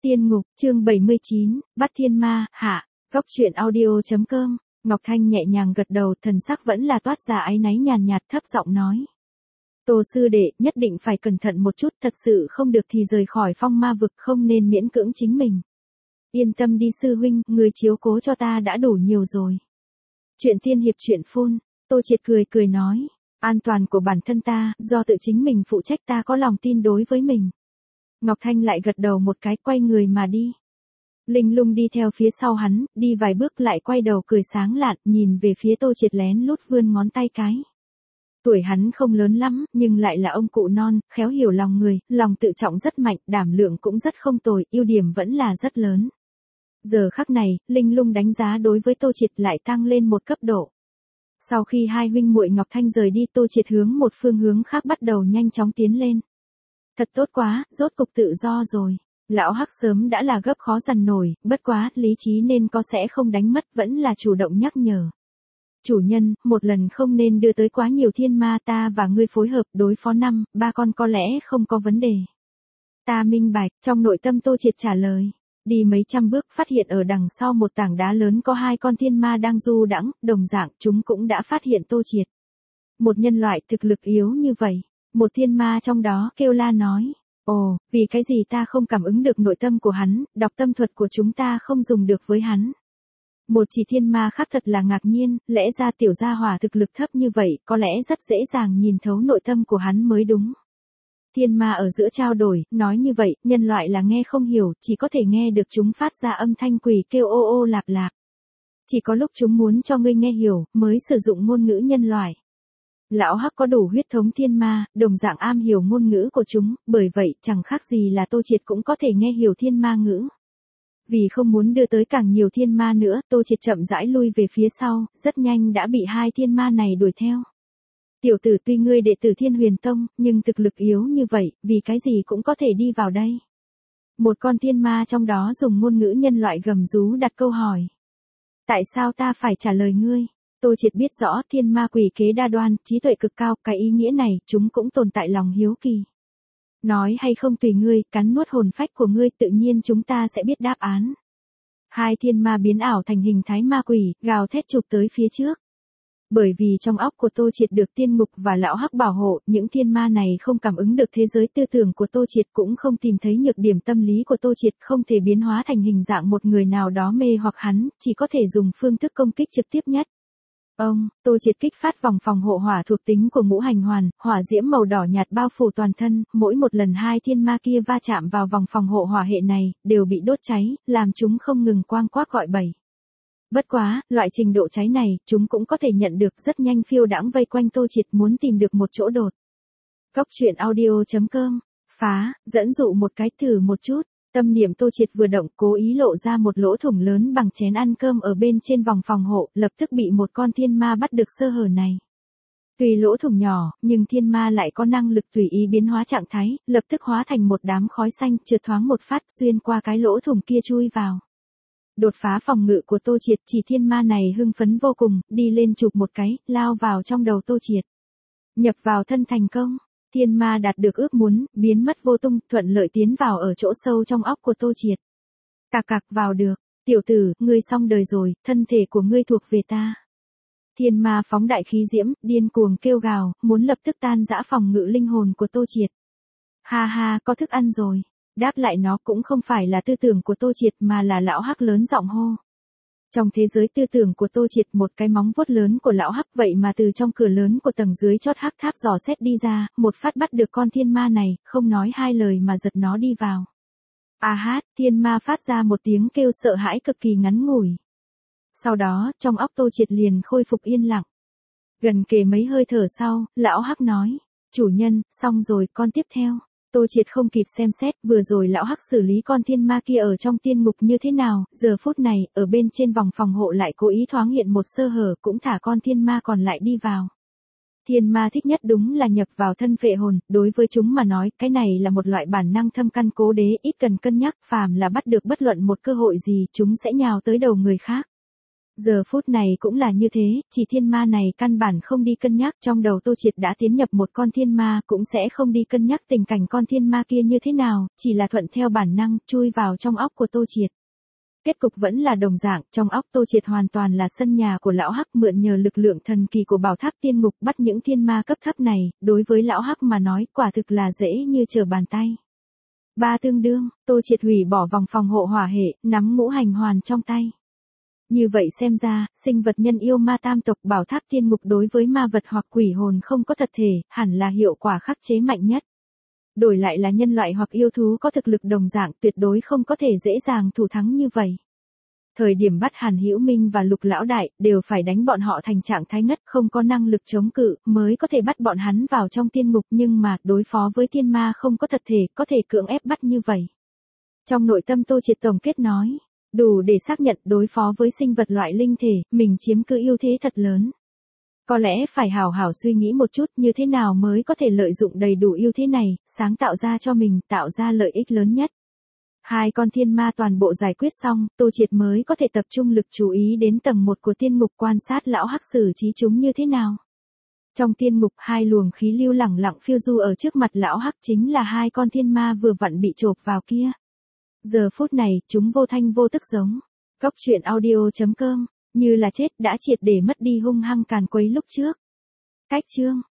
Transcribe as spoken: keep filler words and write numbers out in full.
Tiên ngục, chương bảy mươi chín, bắt thiên ma, hạ, góc truyện audio.com, Ngọc Thanh nhẹ nhàng gật đầu, thần sắc vẫn là toát ra áy náy nhàn nhạt, thấp giọng nói. Tô sư đệ, nhất định phải cẩn thận một chút, thật sự không được thì rời khỏi phong ma vực, không nên miễn cưỡng chính mình. Yên tâm đi sư huynh, người chiếu cố cho ta đã đủ nhiều rồi. Chuyện tiên hiệp chuyện phun, Tô Triệt cười cười nói, an toàn của bản thân ta, do tự chính mình phụ trách, ta có lòng tin đối với mình. Ngọc Thanh lại gật đầu một cái, quay người mà đi. Linh Lung đi theo phía sau hắn, đi vài bước lại quay đầu cười sáng lạn, nhìn về phía Tô Triệt lén lút vươn ngón tay cái. Tuổi hắn không lớn lắm, nhưng lại là ông cụ non, khéo hiểu lòng người, lòng tự trọng rất mạnh, đảm lượng cũng rất không tồi, ưu điểm vẫn là rất lớn. Giờ khắc này, Linh Lung đánh giá đối với Tô Triệt lại tăng lên một cấp độ. Sau khi hai huynh muội Ngọc Thanh rời đi, Tô Triệt hướng một phương hướng khác bắt đầu nhanh chóng tiến lên. Thật tốt quá, rốt cục tự do rồi. Lão Hắc sớm đã là gấp khó dằn nổi, bất quá, lý trí nên có sẽ không đánh mất, vẫn là chủ động nhắc nhở. Chủ nhân, một lần không nên đưa tới quá nhiều thiên ma, ta và ngươi phối hợp đối phó năm, ba con có lẽ không có vấn đề. Ta minh bạch, trong nội tâm Tô Triệt trả lời. Đi mấy trăm bước phát hiện ở đằng sau một tảng đá lớn có hai con thiên ma đang du đãng, đồng dạng chúng cũng đã phát hiện Tô Triệt. Một nhân loại thực lực yếu như vậy. Một thiên ma trong đó kêu la nói, ồ, vì cái gì ta không cảm ứng được nội tâm của hắn, đọc tâm thuật của chúng ta không dùng được với hắn. Một chỉ thiên ma khác thật là ngạc nhiên, lẽ ra tiểu gia hỏa thực lực thấp như vậy, có lẽ rất dễ dàng nhìn thấu nội tâm của hắn mới đúng. Thiên ma ở giữa trao đổi, nói như vậy, nhân loại là nghe không hiểu, chỉ có thể nghe được chúng phát ra âm thanh quỷ kêu ô ô lạp lạp. Chỉ có lúc chúng muốn cho ngươi nghe hiểu, mới sử dụng ngôn ngữ nhân loại. Lão Hắc có đủ huyết thống thiên ma, đồng dạng am hiểu ngôn ngữ của chúng, bởi vậy chẳng khác gì là Tô Triệt cũng có thể nghe hiểu thiên ma ngữ. Vì không muốn đưa tới càng nhiều thiên ma nữa, Tô Triệt chậm rãi lui về phía sau, rất nhanh đã bị hai thiên ma này đuổi theo. Tiểu tử, tuy ngươi đệ tử Thiên Huyền Tông, nhưng thực lực yếu như vậy, vì cái gì cũng có thể đi vào đây. Một con thiên ma trong đó dùng ngôn ngữ nhân loại gầm rú đặt câu hỏi. Tại sao ta phải trả lời ngươi? Tô Triệt biết rõ thiên ma quỷ kế đa đoan, trí tuệ cực cao, cái ý nghĩa này, chúng cũng tồn tại lòng hiếu kỳ. Nói hay không tùy ngươi, cắn nuốt hồn phách của ngươi, tự nhiên chúng ta sẽ biết đáp án. Hai thiên ma biến ảo thành hình thái ma quỷ, gào thét chụp tới phía trước. Bởi vì trong óc của Tô Triệt được tiên ngục và lão Hắc bảo hộ, những thiên ma này không cảm ứng được thế giới tư tưởng của Tô Triệt, cũng không tìm thấy nhược điểm tâm lý của Tô Triệt, không thể biến hóa thành hình dạng một người nào đó mê hoặc hắn, chỉ có thể dùng phương thức công kích trực tiếp nhất. Ông, Tô Triệt kích phát vòng phòng hộ hỏa thuộc tính của ngũ hành hoàn, hỏa diễm màu đỏ nhạt bao phủ toàn thân, mỗi một lần hai thiên ma kia va chạm vào vòng phòng hộ hỏa hệ này, đều bị đốt cháy, làm chúng không ngừng quang quác gọi bẩy. Bất quá, loại trình độ cháy này, chúng cũng có thể nhận được, rất nhanh phiêu đãng vây quanh Tô Triệt, muốn tìm được một chỗ đột. Góc truyện audio.com, phá, dẫn dụ một cái, thử một chút. Tâm niệm Tô Triệt vừa động, cố ý lộ ra một lỗ thủng lớn bằng chén ăn cơm ở bên trên vòng phòng hộ, lập tức bị một con thiên ma bắt được sơ hở này. Tuy lỗ thủng nhỏ, nhưng thiên ma lại có năng lực tùy ý biến hóa trạng thái, lập tức hóa thành một đám khói xanh, trượt thoáng một phát xuyên qua cái lỗ thủng kia chui vào. Đột phá phòng ngự của Tô Triệt, chỉ thiên ma này hưng phấn vô cùng, đi lên chụp một cái, lao vào trong đầu Tô Triệt. Nhập vào thân thành công. Thiên ma đạt được ước muốn, biến mất vô tung, thuận lợi tiến vào ở chỗ sâu trong óc của Tô Triệt. Cạc cạc vào được, tiểu tử, ngươi xong đời rồi, thân thể của ngươi thuộc về ta. Thiên ma phóng đại khí diễm, điên cuồng kêu gào, muốn lập tức tan rã phòng ngự linh hồn của Tô Triệt. Ha ha, có thức ăn rồi. Đáp lại nó cũng không phải là tư tưởng của Tô Triệt mà là lão Hắc lớn giọng hô. Trong thế giới tư tưởng của Tô Triệt, một cái móng vuốt lớn của lão Hắc vậy mà từ trong cửa lớn của tầng dưới chót hắc tháp dò xét đi ra, một phát bắt được con thiên ma này, không nói hai lời mà giật nó đi vào. A hát, thiên ma phát ra một tiếng kêu sợ hãi cực kỳ ngắn ngủi. Sau đó, trong óc Tô Triệt liền khôi phục yên lặng. Gần kề mấy hơi thở sau, lão Hắc nói, chủ nhân, xong rồi, con tiếp theo. Tô Triệt không kịp xem xét, vừa rồi lão Hắc xử lý con thiên ma kia ở trong tiên ngục như thế nào, giờ phút này, ở bên trên vòng phòng hộ lại cố ý thoáng hiện một sơ hở, cũng thả con thiên ma còn lại đi vào. Thiên ma thích nhất đúng là nhập vào thân phệ hồn, đối với chúng mà nói, cái này là một loại bản năng thâm căn cố đế, ít cần cân nhắc, phàm là bắt được bất luận một cơ hội gì, chúng sẽ nhào tới đầu người khác. Giờ phút này cũng là như thế, chỉ thiên ma này căn bản không đi cân nhắc, trong đầu Tô Triệt đã tiến nhập một con thiên ma, cũng sẽ không đi cân nhắc tình cảnh con thiên ma kia như thế nào, chỉ là thuận theo bản năng, chui vào trong óc của Tô Triệt. Kết cục vẫn là đồng dạng, trong óc Tô Triệt hoàn toàn là sân nhà của lão Hắc, mượn nhờ lực lượng thần kỳ của bảo tháp tiên ngục bắt những thiên ma cấp thấp này, đối với lão Hắc mà nói, quả thực là dễ như trở bàn tay. Ba tương đương, Tô Triệt hủy bỏ vòng phòng hộ hỏa hệ, nắm ngũ hành hoàn trong tay. Như vậy xem ra, sinh vật nhân yêu ma tam tộc bảo tháp tiên ngục đối với ma vật hoặc quỷ hồn không có thật thể, hẳn là hiệu quả khắc chế mạnh nhất. Đổi lại là nhân loại hoặc yêu thú có thực lực đồng dạng tuyệt đối không có thể dễ dàng thủ thắng như vậy. Thời điểm bắt Hàn Hữu Minh và Lục Lão Đại, đều phải đánh bọn họ thành trạng thái ngất, không có năng lực chống cự, mới có thể bắt bọn hắn vào trong tiên ngục, nhưng mà, đối phó với thiên ma không có thật thể, có thể cưỡng ép bắt như vậy. Trong nội tâm Tô Triệt tổng kết nói, đủ để xác nhận đối phó với sinh vật loại linh thể, mình chiếm cứ ưu thế thật lớn. Có lẽ phải hào hảo suy nghĩ một chút như thế nào mới có thể lợi dụng đầy đủ ưu thế này, sáng tạo ra cho mình, tạo ra lợi ích lớn nhất. Hai con thiên ma toàn bộ giải quyết xong, Tô Triệt mới có thể tập trung lực chú ý đến tầng một của tiên ngục quan sát lão Hắc xử trí chúng như thế nào. Trong tiên ngục hai luồng khí lưu lẳng lặng phiêu du ở trước mặt lão Hắc chính là hai con thiên ma vừa vặn bị chộp vào kia. Giờ phút này, chúng vô thanh vô tức giống. Cốc truyện audio chấm com, như là chết đã triệt để mất đi hung hăng càn quấy lúc trước. Cách chương.